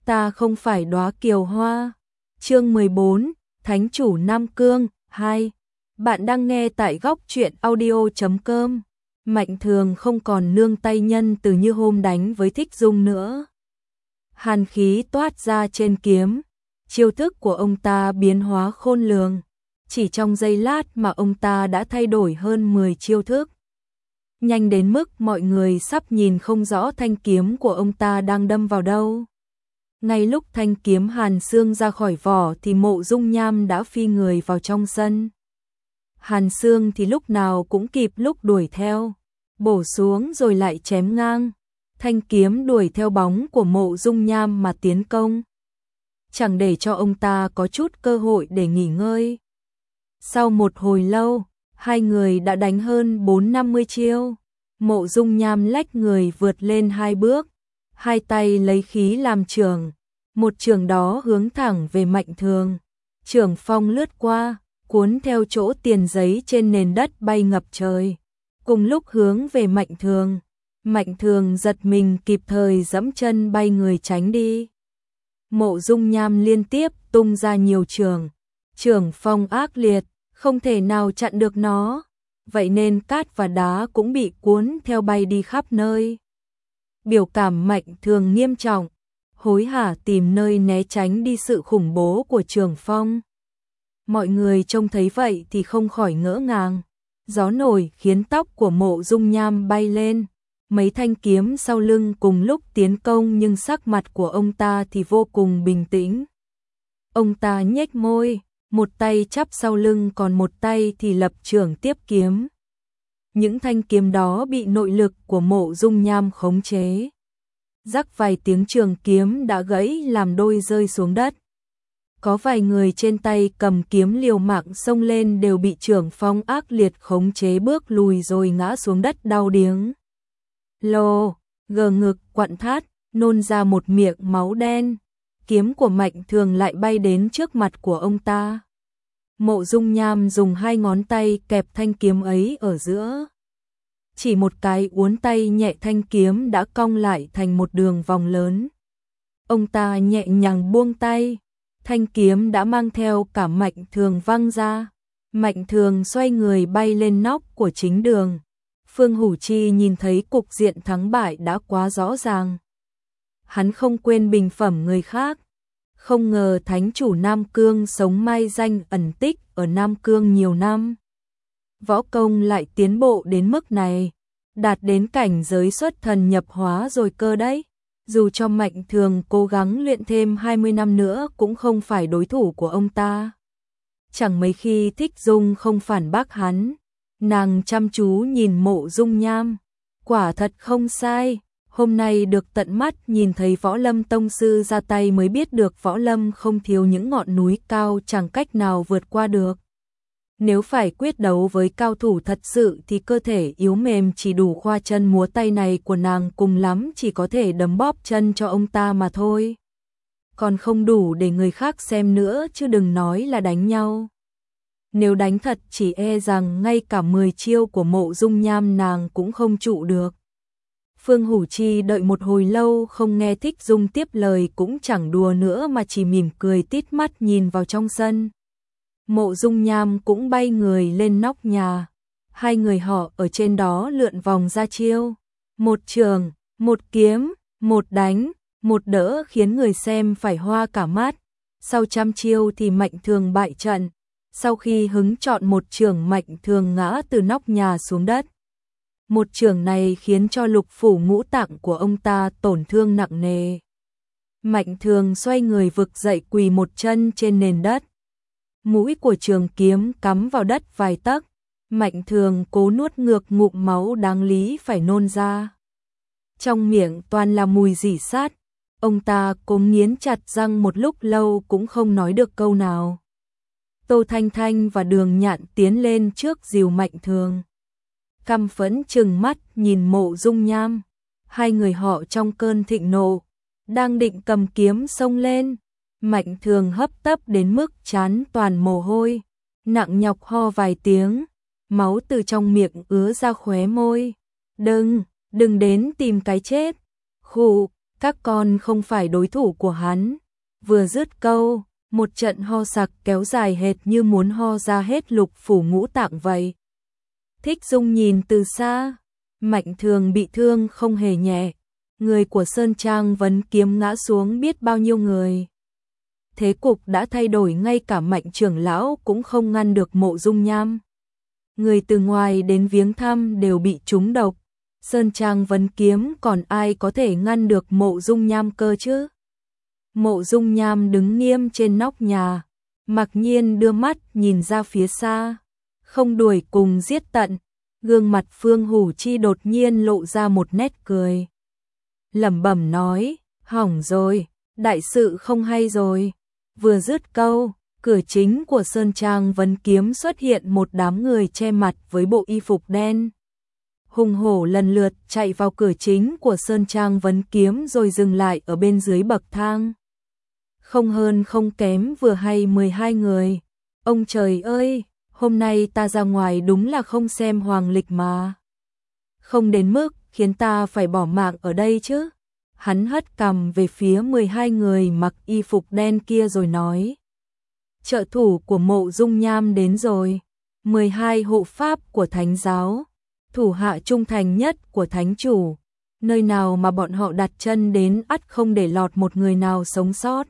ta không phải đóa kiều hoa. Chương 14, Thánh chủ Nam Cương 2. Bạn đang nghe tại góc truyện audio.com. Mạnh Thường không còn nương tay nhân từ như hôm đánh với Thích Dung nữa. Hàn khí toát ra trên kiếm, chiêu thức của ông ta biến hóa khôn lường. Chỉ trong giây lát mà ông ta đã thay đổi hơn 10 chiêu thức. Nhanh đến mức mọi người sắp nhìn không rõ thanh kiếm của ông ta đang đâm vào đâu. Ngay lúc thanh kiếm Hàn Xương ra khỏi vỏ thì Mộ Dung Nham đã phi người vào trong sân. Hàn Xương thì lúc nào cũng kịp lúc đuổi theo, bổ xuống rồi lại chém ngang. Thanh kiếm đuổi theo bóng của Mộ Dung Nham mà tiến công, chẳng để cho ông ta có chút cơ hội để nghỉ ngơi. Sau một hồi lâu, hai người đã đánh hơn 4-50 chiêu. Mộ Dung Nham lách người vượt lên 2 bước, hai tay lấy khí làm chưởng, một chưởng đó hướng thẳng về Mạnh Thường. Chưởng phong lướt qua, cuốn theo chỗ tiền giấy trên nền đất bay ngập trời, cùng lúc hướng về Mạnh Thường. Mạnh Thường giật mình kịp thời giẫm chân bay người tránh đi. Mộ Dung Nham liên tiếp tung ra nhiều chưởng, chưởng phong ác liệt, không thể nào chặn được nó, vậy nên cát và đá cũng bị cuốn theo bay đi khắp nơi. Biểu cảm Mạnh Thường nghiêm trọng, hối hả tìm nơi né tránh đi sự khủng bố của chưởng phong. Mọi người trông thấy vậy thì không khỏi ngỡ ngàng. Gió nổi khiến tóc của Mộ Dung Nham bay lên, mấy thanh kiếm sau lưng cùng lúc tiến công nhưng sắc mặt của ông ta thì vô cùng bình tĩnh. Ông ta nhếch môi, một tay chắp sau lưng còn một tay thì lập chưởng tiếp kiếm. Những thanh kiếm đó bị nội lực của Mộ Dung Nham khống chế. Rắc vài tiếng trường kiếm đã gãy làm đôi rơi xuống đất. Có vài người trên tay cầm kiếm liều mạng xông lên đều bị chưởng phong ác liệt khống chế bước lùi rồi ngã xuống đất đau điếng. Lồ, gờ ngực quặn thắt, nôn ra một miệng máu đen. Kiếm của Mạnh Thường lại bay đến trước mặt của ông ta. Mộ Dung Nham dùng hai ngón tay kẹp thanh kiếm ấy ở giữa. Chỉ một cái uốn tay nhẹ, thanh kiếm đã cong lại thành một đường vòng lớn. Ông ta nhẹ nhàng buông tay, thanh kiếm đã mang theo cả Mạnh Thường văng ra. Mạnh Thường xoay người bay lên nóc của chính đường. Phương Hủ Chi nhìn thấy cục diện thắng bại đã quá rõ ràng. Hắn không quên bình phẩm người khác. Không ngờ Thánh chủ Nam Cương sống mai danh ẩn tích ở Nam Cương nhiều năm, võ công lại tiến bộ đến mức này, đạt đến cảnh giới xuất thần nhập hóa rồi cơ đấy. Dù cho Mạnh Thường cố gắng luyện thêm 20 năm nữa cũng không phải đối thủ của ông ta. Chẳng mấy khi Thích Dung không phản bác hắn, nàng chăm chú nhìn Mộ Dung Nham. Quả thật không sai, hôm nay được tận mắt nhìn thấy Võ Lâm tông sư ra tay mới biết được Võ Lâm không thiếu những ngọn núi cao chẳng cách nào vượt qua được. Nếu phải quyết đấu với cao thủ thật sự thì cơ thể yếu mềm chỉ đủ khoa chân múa tay này của nàng cùng lắm chỉ có thể đấm bóp chân cho ông ta mà thôi. Còn không đủ để người khác xem nữa chứ đừng nói là đánh nhau. Nếu đánh thật chỉ e rằng ngay cả 10 chiêu của Mộ Dung Nham nàng cũng không trụ được. Phương Hủ Chi đợi một hồi lâu không nghe Thích Dung tiếp lời cũng chẳng đùa nữa mà chỉ mỉm cười tít mắt nhìn vào trong sân. Mộ Dung Nham cũng bay người lên nóc nhà. Hai người họ ở trên đó lượn vòng ra chiêu. Một chưởng, một kiếm, một đánh, một đỡ khiến người xem phải hoa cả mắt. Sau trăm chiêu thì Mạnh Thường bại trận. Sau khi hứng chọn một chưởng, Mạnh Thường ngã từ nóc nhà xuống đất. Một chưởng này khiến cho lục phủ ngũ tạng của ông ta tổn thương nặng nề. Mạnh Thường xoay người vực dậy quỳ một chân trên nền đất. Mũi của trường kiếm cắm vào đất vài tấc. Mạnh Thường cố nuốt ngược ngụm máu đáng lý phải nôn ra. Trong miệng toàn là mùi rỉ sắt. Ông ta cố nghiến chặt răng một lúc lâu cũng không nói được câu nào. Tô Thanh Thanh và Đường Nhạn tiến lên trước dìu Mạnh Thường. Căm phẫn trừng mắt nhìn Mộ Dung Nham. Hai người họ trong cơn thịnh nộ, đang định cầm kiếm xông lên. Mạnh Thường hấp tấp đến mức trán toàn mồ hôi, nặng nhọc ho vài tiếng, máu từ trong miệng ứa ra khóe môi. Đừng đến tìm cái chết. Khụ, các con không phải đối thủ của hắn. Vừa dứt câu, một trận ho sặc kéo dài hệt như muốn ho ra hết lục phủ ngũ tạng vậy. Thích Dung nhìn từ xa, Mạnh Thường bị thương không hề nhẹ, người của Sơn Trang Vấn Kiếm ngã xuống biết bao nhiêu người. Thế cục đã thay đổi, ngay cả Mạnh trưởng lão cũng không ngăn được Mộ Dung Nham. Người từ ngoài đến viếng thăm đều bị trúng độc, Sơn Trang Vấn Kiếm còn ai có thể ngăn được Mộ Dung Nham cơ chứ? Mộ Dung Nham đứng nghiêm trên nóc nhà, mặc nhiên đưa mắt nhìn ra phía xa, không đuổi cùng giết tận. Gương mặt Phương Hủ Chi đột nhiên lộ ra một nét cười. Lẩm bẩm nói, hỏng rồi, đại sự không hay rồi. Vừa dứt câu, cửa chính của Sơn Trang Vấn Kiếm xuất hiện một đám người che mặt với bộ y phục đen. Hùng hổ lần lượt chạy vào cửa chính của Sơn Trang Vấn Kiếm rồi dừng lại ở bên dưới bậc thang. Không hơn không kém vừa hay 12 người. Ông trời ơi, hôm nay ta ra ngoài đúng là không xem hoàng lịch mà. Không đến mức khiến ta phải bỏ mạng ở đây chứ. Hắn hất cằm về phía 12 người mặc y phục đen kia rồi nói. Trợ thủ của Mộ Dung Nham đến rồi. 12 hộ pháp của Thánh giáo, thủ hạ trung thành nhất của Thánh chủ. Nơi nào mà bọn họ đặt chân đến ắt không để lọt một người nào sống sót.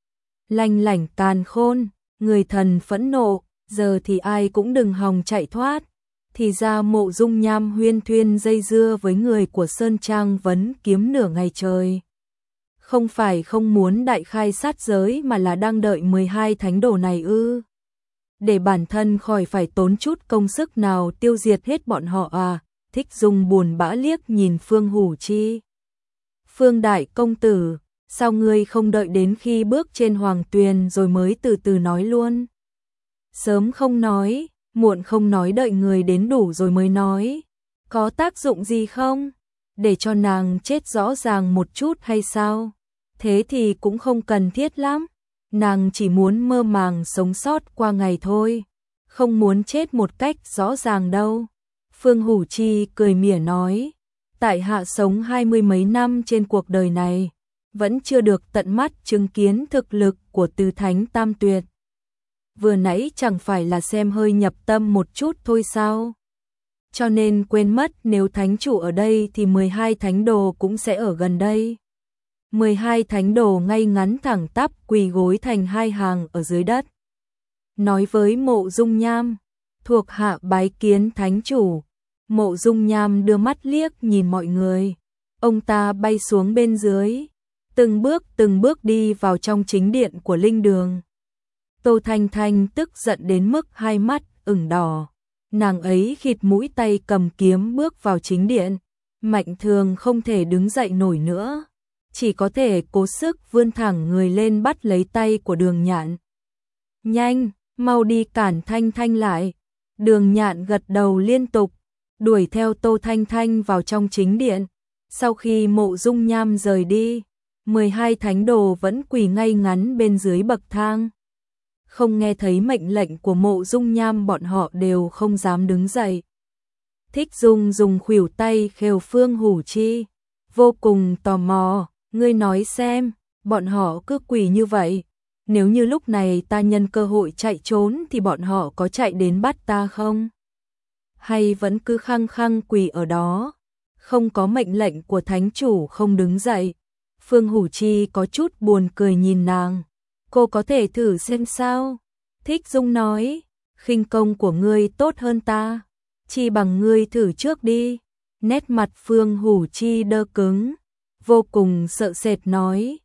Lanh lảnh càn khôn, người thần phẫn nộ, giờ thì ai cũng đừng hòng chạy thoát. Thì ra Mộ Dung Nham huyên thuyên dây dưa với người của Sơn Trang Vấn Kiếm nửa ngày trời. Không phải không muốn đại khai sát giới mà là đang đợi 12 thánh đồ này ư. Để bản thân khỏi phải tốn chút công sức nào tiêu diệt hết bọn họ à. Thích Dung buồn bã liếc nhìn Phương Hủ Chi. Phương đại công tử, sao ngươi không đợi đến khi bước trên hoàng tuyền rồi mới từ từ nói luôn? Sớm không nói, muộn không nói, đợi người đến đủ rồi mới nói. Có tác dụng gì không? Để cho nàng chết rõ ràng một chút hay sao? Thế thì cũng không cần thiết lắm. Nàng chỉ muốn mơ màng sống sót qua ngày thôi, không muốn chết một cách rõ ràng đâu. Phương Hủ Chi cười mỉa nói, tại hạ sống 20 mấy năm trên cuộc đời này, vẫn chưa được tận mắt chứng kiến thực lực của tứ thánh tam tuyệt. Vừa nãy chẳng phải là xem hơi nhập tâm một chút thôi sao? Cho nên quên mất nếu thánh chủ ở đây thì 12 thánh đồ cũng sẽ ở gần đây. 12 thánh đồ ngay ngắn thẳng tắp quỳ gối thành hai hàng ở dưới đất. Nói với Mộ Dung Nham, thuộc hạ bái kiến thánh chủ. Mộ Dung Nham đưa mắt liếc nhìn mọi người. Ông ta bay xuống bên dưới, từng bước đi vào trong chính điện của linh đường. Tô Thanh Thanh tức giận đến mức hai mắt ửng đỏ. Nàng ấy khịt mũi tay cầm kiếm bước vào chính điện. Mạnh Thường không thể đứng dậy nổi nữa, chỉ có thể cố sức vươn thẳng người lên bắt lấy tay của Đường Nhạn. Nhanh, mau đi cản Thanh Thanh lại. Đường Nhạn gật đầu liên tục, đuổi theo Tô Thanh Thanh vào trong chính điện. Sau khi Mộ Dung Nham rời đi, 12 thánh đồ vẫn quỳ ngay ngắn bên dưới bậc thang. Không nghe thấy mệnh lệnh của Mộ Dung Nham, bọn họ đều không dám đứng dậy. Thích Dung dùng khuỷu tay khều Phương Hủ Chi, vô cùng tò mò, ngươi nói xem, bọn họ cứ quỳ như vậy, nếu như lúc này ta nhân cơ hội chạy trốn thì bọn họ có chạy đến bắt ta không? Hay vẫn cứ khăng khăng quỳ ở đó, không có mệnh lệnh của thánh chủ không đứng dậy? Phương Hủ Chi có chút buồn cười nhìn nàng. Cô có thể thử xem sao? Thích Dung nói, khinh công của ngươi tốt hơn ta, chi bằng ngươi thử trước đi. Nét mặt Phương Hủ Chi đơ cứng, vô cùng sợ sệt nói,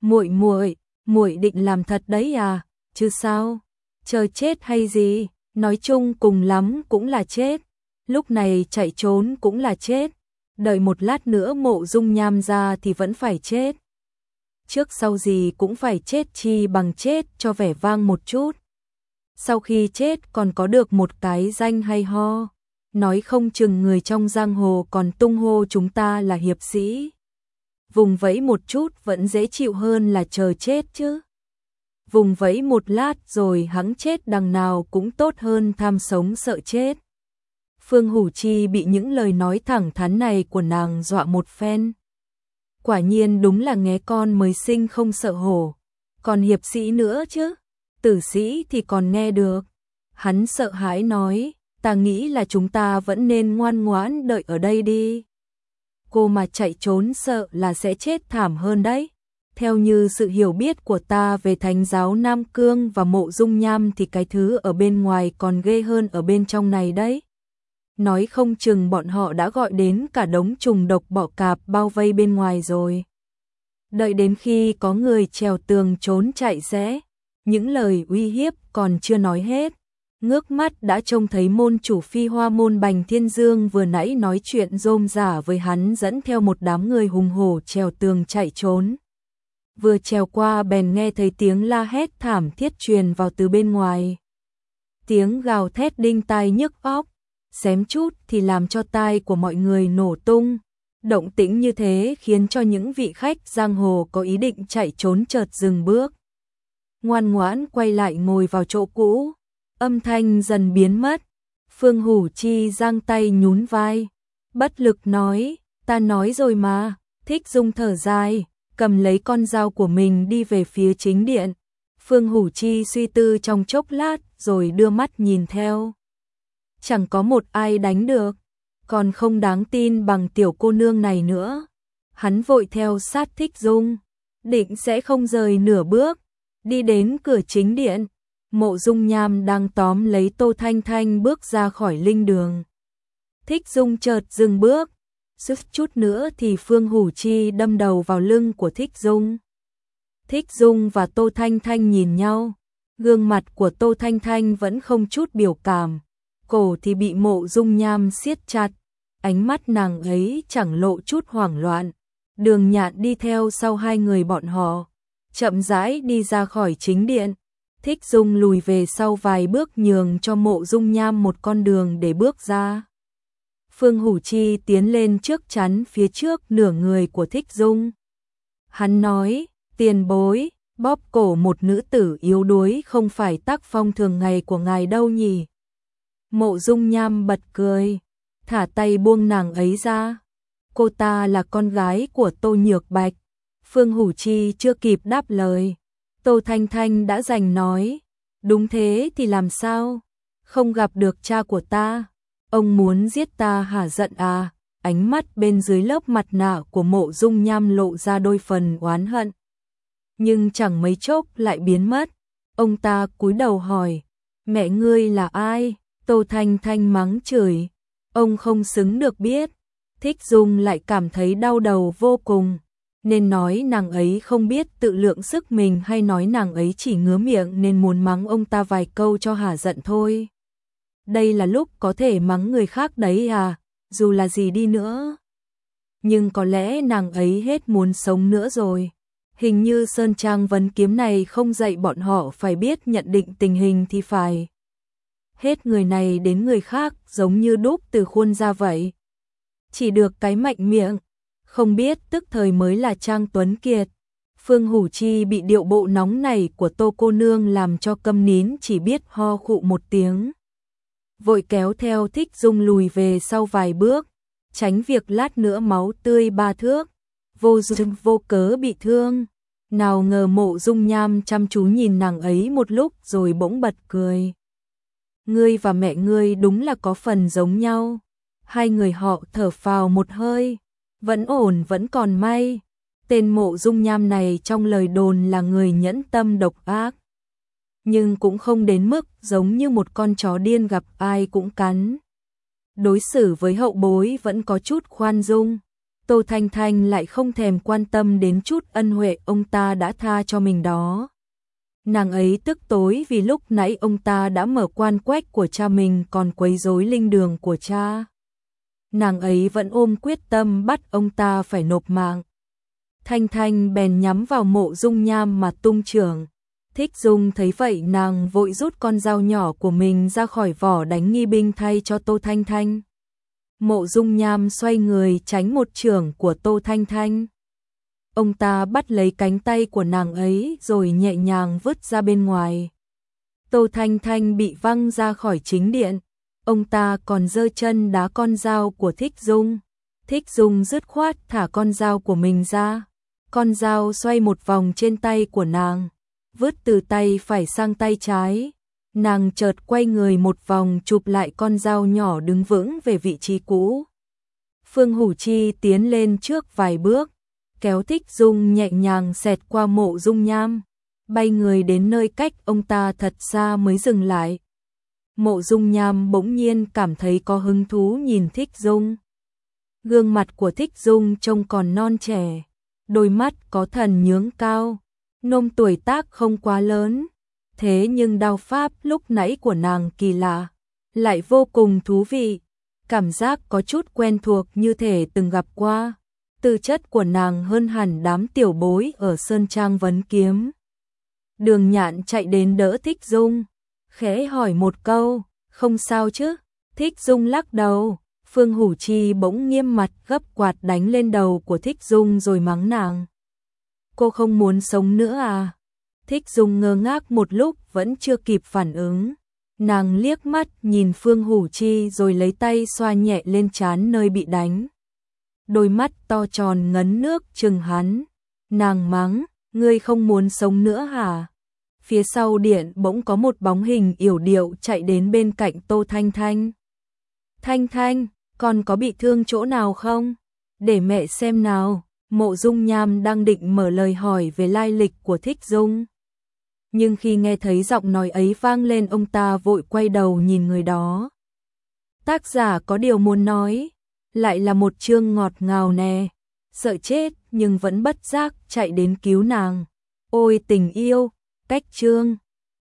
muội định làm thật đấy à? Chứ sao? Chờ chết hay gì? Nói chung cùng lắm cũng là chết. Lúc này chạy trốn cũng là chết. Đợi một lát nữa Mộ Dung Nham ra thì vẫn phải chết. Trước sau gì cũng phải chết, chi bằng chết cho vẻ vang một chút. Sau khi chết còn có được một cái danh hay ho, nói không chừng người trong giang hồ còn tung hô chúng ta là hiệp sĩ. Vùng vẫy một chút vẫn dễ chịu hơn là chờ chết chứ. Vùng vẫy một lát rồi hẵng chết đằng nào cũng tốt hơn tham sống sợ chết. Phương Hủ Chi bị những lời nói thẳng thắn này của nàng dọa một phen. Quả nhiên đúng là nghé con mới sinh không sợ hổ, còn hiệp sĩ nữa chứ, tử sĩ thì còn nghe được. Hắn sợ hãi nói, ta nghĩ là chúng ta vẫn nên ngoan ngoãn đợi ở đây đi. Cô mà chạy trốn sợ là sẽ chết thảm hơn đấy. Theo như sự hiểu biết của ta về Thánh giáo Nam Cương và Mộ Dung Nham thì cái thứ ở bên ngoài còn ghê hơn ở bên trong này đấy. Nói không chừng bọn họ đã gọi đến cả đống trùng độc bọ cạp bao vây bên ngoài rồi. Đợi đến khi có người trèo tường trốn chạy sẽ, những lời uy hiếp còn chưa nói hết. Ngước mắt đã trông thấy môn chủ Phi Hoa môn Bành Thiên Dương vừa nãy nói chuyện rôm rả với hắn dẫn theo một đám người hùng hổ trèo tường chạy trốn. Vừa trèo qua bèn nghe thấy tiếng la hét thảm thiết truyền vào từ bên ngoài. Tiếng gào thét đinh tai nhức óc, xém chút thì làm cho tai của mọi người nổ tung. Động tĩnh như thế khiến cho những vị khách giang hồ có ý định chạy trốn chợt dừng bước. Ngoan ngoãn quay lại ngồi vào chỗ cũ, âm thanh dần biến mất. Phương Hủ Chi giang tay nhún vai, bất lực nói, ta nói rồi mà. Thích Dung thở dài, cầm lấy con dao của mình đi về phía chính điện. Phương Hủ Chi suy tư trong chốc lát rồi đưa mắt nhìn theo. Chẳng có một ai đánh được, còn không đáng tin bằng tiểu cô nương này nữa. Hắn vội theo sát Thích Dung, định sẽ không rời nửa bước. Đi đến cửa chính điện, Mộ Dung Nham đang tóm lấy Tô Thanh Thanh bước ra khỏi linh đường. Thích Dung chợt dừng bước, suýt chút nữa thì Phương Hủ Chi đâm đầu vào lưng của Thích Dung. Thích Dung và Tô Thanh Thanh nhìn nhau, gương mặt của Tô Thanh Thanh vẫn không chút biểu cảm, cổ thì bị Mộ Dung Nham siết chặt, ánh mắt nàng ấy chẳng lộ chút hoảng loạn. Đường Nhạn đi theo sau hai người bọn họ, chậm rãi đi ra khỏi chính điện. Thích Dung lùi về sau vài bước nhường cho Mộ Dung Nham một con đường để bước ra. Phương Hủ Chi tiến lên trước chắn phía trước nửa người của Thích Dung. Hắn nói, tiền bối, bóp cổ một nữ tử yếu đuối không phải tác phong thường ngày của ngài đâu nhỉ. Mộ Dung Nham bật cười, thả tay buông nàng ấy ra. Cô ta là con gái của Tô Nhược Bạch. Phương Hủ Chi chưa kịp đáp lời, Tô Thanh Thanh đã giành nói, đúng thế thì làm sao, không gặp được cha của ta, ông muốn giết ta hả giận à? Ánh mắt bên dưới lớp mặt nạ của Mộ Dung Nham lộ ra đôi phần oán hận, nhưng chẳng mấy chốc lại biến mất. Ông ta cúi đầu hỏi, mẹ ngươi là ai? Tô Thanh Thanh mắng chửi, ông không xứng được biết. Thích Dung lại cảm thấy đau đầu vô cùng, nên nói nàng ấy không biết tự lượng sức mình hay nói nàng ấy chỉ ngứa miệng nên muốn mắng ông ta vài câu cho hả giận thôi. Đây là lúc có thể mắng người khác đấy à, dù là gì đi nữa. Nhưng có lẽ nàng ấy hết muốn sống nữa rồi. Hình như Sơn Trang vấn kiếm này không dạy bọn họ phải biết nhận định tình hình thì phải. Hết người này đến người khác giống như đúc từ khuôn ra vậy. Chỉ được cái mạnh miệng, không biết tức thời mới là Trang Tuấn Kiệt. Phương Hủ Chi bị điệu bộ nóng này của Tô cô nương làm cho câm nín, chỉ biết ho khụ một tiếng. Vội kéo theo Thích Dung lùi về sau vài bước, tránh việc lát nữa máu tươi ba thước, vô duyên vô cớ bị thương. Nào ngờ Mộ Dung Nham chăm chú nhìn nàng ấy một lúc rồi bỗng bật cười. Ngươi và mẹ ngươi đúng là có phần giống nhau. Hai người họ thở phào một hơi, vẫn ổn vẫn còn may. Tên Mộ Dung Nham này trong lời đồn là người nhẫn tâm độc ác, nhưng cũng không đến mức giống như một con chó điên gặp ai cũng cắn. Đối xử với hậu bối vẫn có chút khoan dung. Tô Thanh Thanh lại không thèm quan tâm đến chút ân huệ ông ta đã tha cho mình đó. Nàng ấy tức tối vì lúc nãy ông ta đã mở quan quách của cha mình còn quấy rối linh đường của cha. Nàng ấy vẫn ôm quyết tâm bắt ông ta phải nộp mạng. Thanh Thanh bèn nhắm vào Mộ Dung Nham mà tung chưởng. Thích Dung thấy vậy nàng vội rút con dao nhỏ của mình ra khỏi vỏ đánh nghi binh thay cho Tô Thanh Thanh. Mộ Dung Nham xoay người tránh một chưởng của Tô Thanh Thanh. Ông ta bắt lấy cánh tay của nàng ấy rồi nhẹ nhàng vứt ra bên ngoài. Tô Thanh Thanh bị văng ra khỏi chính điện. Ông ta còn giơ chân đá con dao của Thích Dung. Thích Dung dứt khoát thả con dao của mình ra. Con dao xoay một vòng trên tay của nàng, vứt từ tay phải sang tay trái. Nàng chợt quay người một vòng chụp lại con dao nhỏ đứng vững về vị trí cũ. Phương Hủ Chi tiến lên trước vài bước, kéo Thích Dung nhẹ nhàng xẹt qua Mộ Dung Nham, bay người đến nơi cách ông ta thật xa mới dừng lại. Mộ Dung Nham bỗng nhiên cảm thấy có hứng thú nhìn Thích Dung. Gương mặt của Thích Dung trông còn non trẻ, đôi mắt có thần nhướng cao, nôm tuổi tác không quá lớn. Thế nhưng đao pháp lúc nãy của nàng kỳ lạ, lại vô cùng thú vị. Cảm giác có chút quen thuộc như thể từng gặp qua. Tư chất của nàng hơn hẳn đám tiểu bối ở Sơn Trang vấn kiếm. Đường Nhạn chạy đến đỡ Thích Dung, khẽ hỏi một câu, không sao chứ? Thích Dung lắc đầu. Phương Hủ Chi bỗng nghiêm mặt gấp quạt đánh lên đầu của Thích Dung rồi mắng nàng. Cô không muốn sống nữa à? Thích Dung ngơ ngác một lúc vẫn chưa kịp phản ứng. Nàng liếc mắt nhìn Phương Hủ Chi rồi lấy tay xoa nhẹ lên trán nơi bị đánh. Đôi mắt to tròn ngấn nước trừng hắn. Nàng mắng, ngươi không muốn sống nữa hả? Phía sau điện bỗng có một bóng hình yểu điệu chạy đến bên cạnh Tô Thanh Thanh. Thanh Thanh, con có bị thương chỗ nào không? Để mẹ xem nào. Mộ Dung Nham đang định mở lời hỏi về lai lịch của Thích Dung. Nhưng khi nghe thấy giọng nói ấy vang lên, ông ta vội quay đầu nhìn người đó. Tác giả có điều muốn nói, lại là một chương ngọt ngào nè, sợ chết nhưng vẫn bất giác chạy đến cứu nàng. Ôi tình yêu, cách chương.